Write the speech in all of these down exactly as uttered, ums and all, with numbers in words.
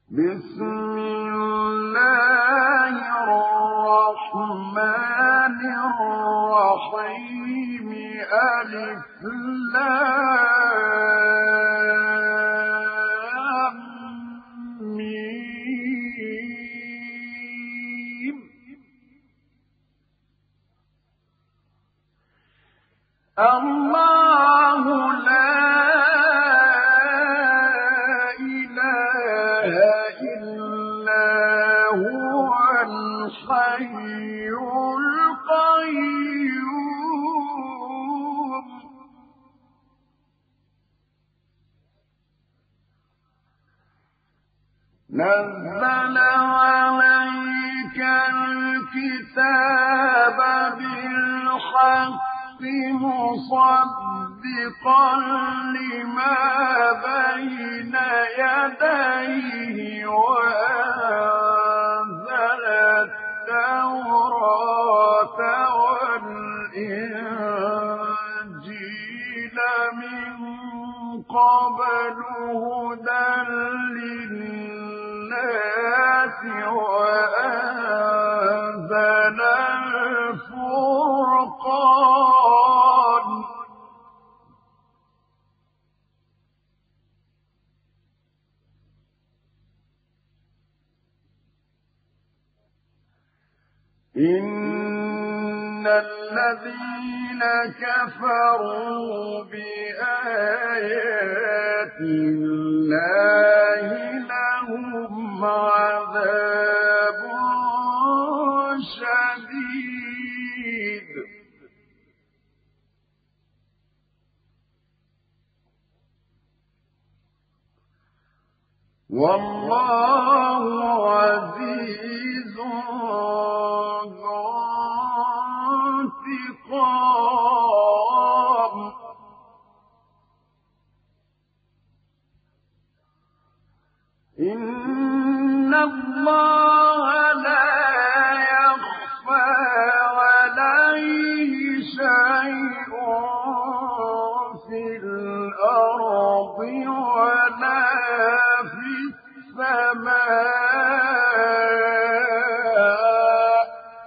بسم الله الرحمن الرحيم ألف لام ميم الله لا الحي القيوم نزل عليك الكتاب بالحق مصدقا لما بين يديه وأنزل التوراة والإنجيل من قبل هدى للناس وأنزل الفرقان إن الذين كفروا بآيات الله لهم عذاب شديد والله عزيز ذو انتقام إن الله لا يخفى عليه شيء في الأرض ولا في السماء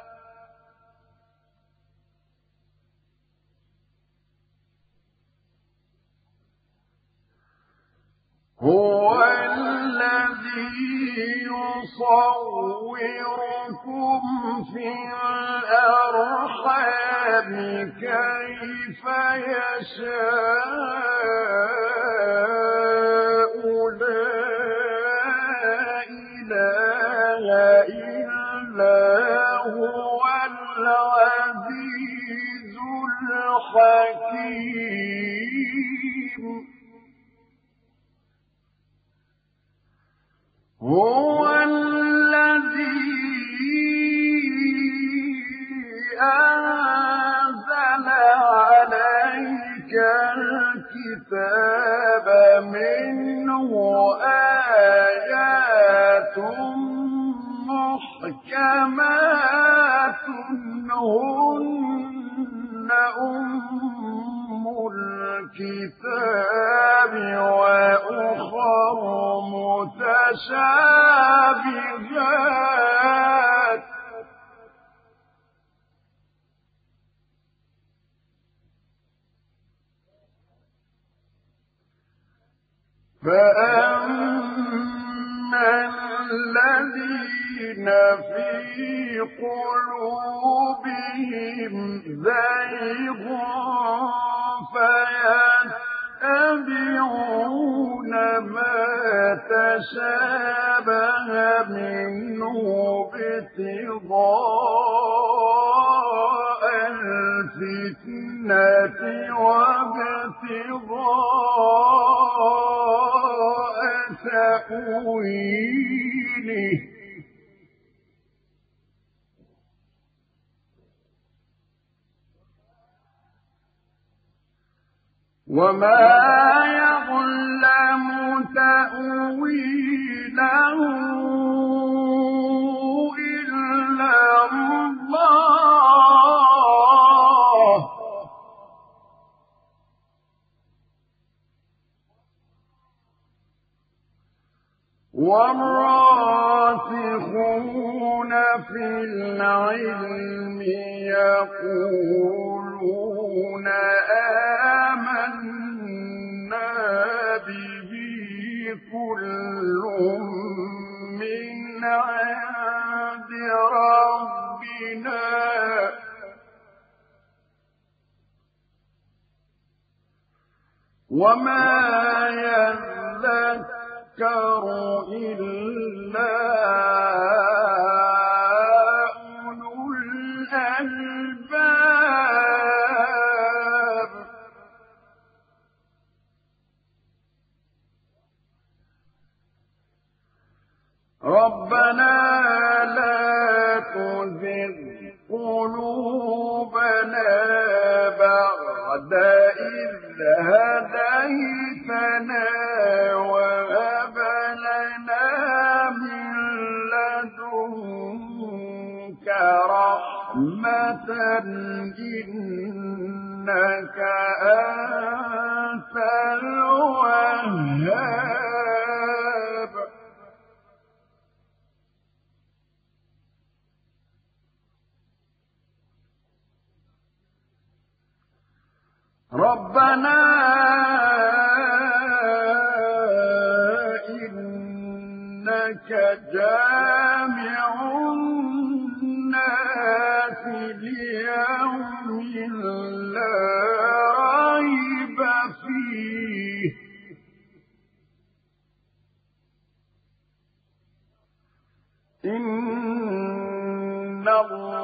هو الذي يصوركم في الأرحام كيف يشاء لا إله إلا هو العزيز الحكيم هو الذي أنزل عليك الكتاب منه آيات محكمات هن أم الكتاب وأخر متشابهات فأما الذين في قلوبهم زيغ فيتبعون ما تشابه منه ابتغاء الفتنة وابتغاء تأويله وما يعلم تأويله إلا الله و والراسخون في العلم يقولون آمنا به كل من عند ربنا وما يذكر إلا أولو الألباب ربنا لا تزغ قلوبنا بعد إذ هديتنا وهب لنا من لدنك رحمة إنك أنت الوهاب ربنا إنك جامع الناس ليوم لا ريب فيه إن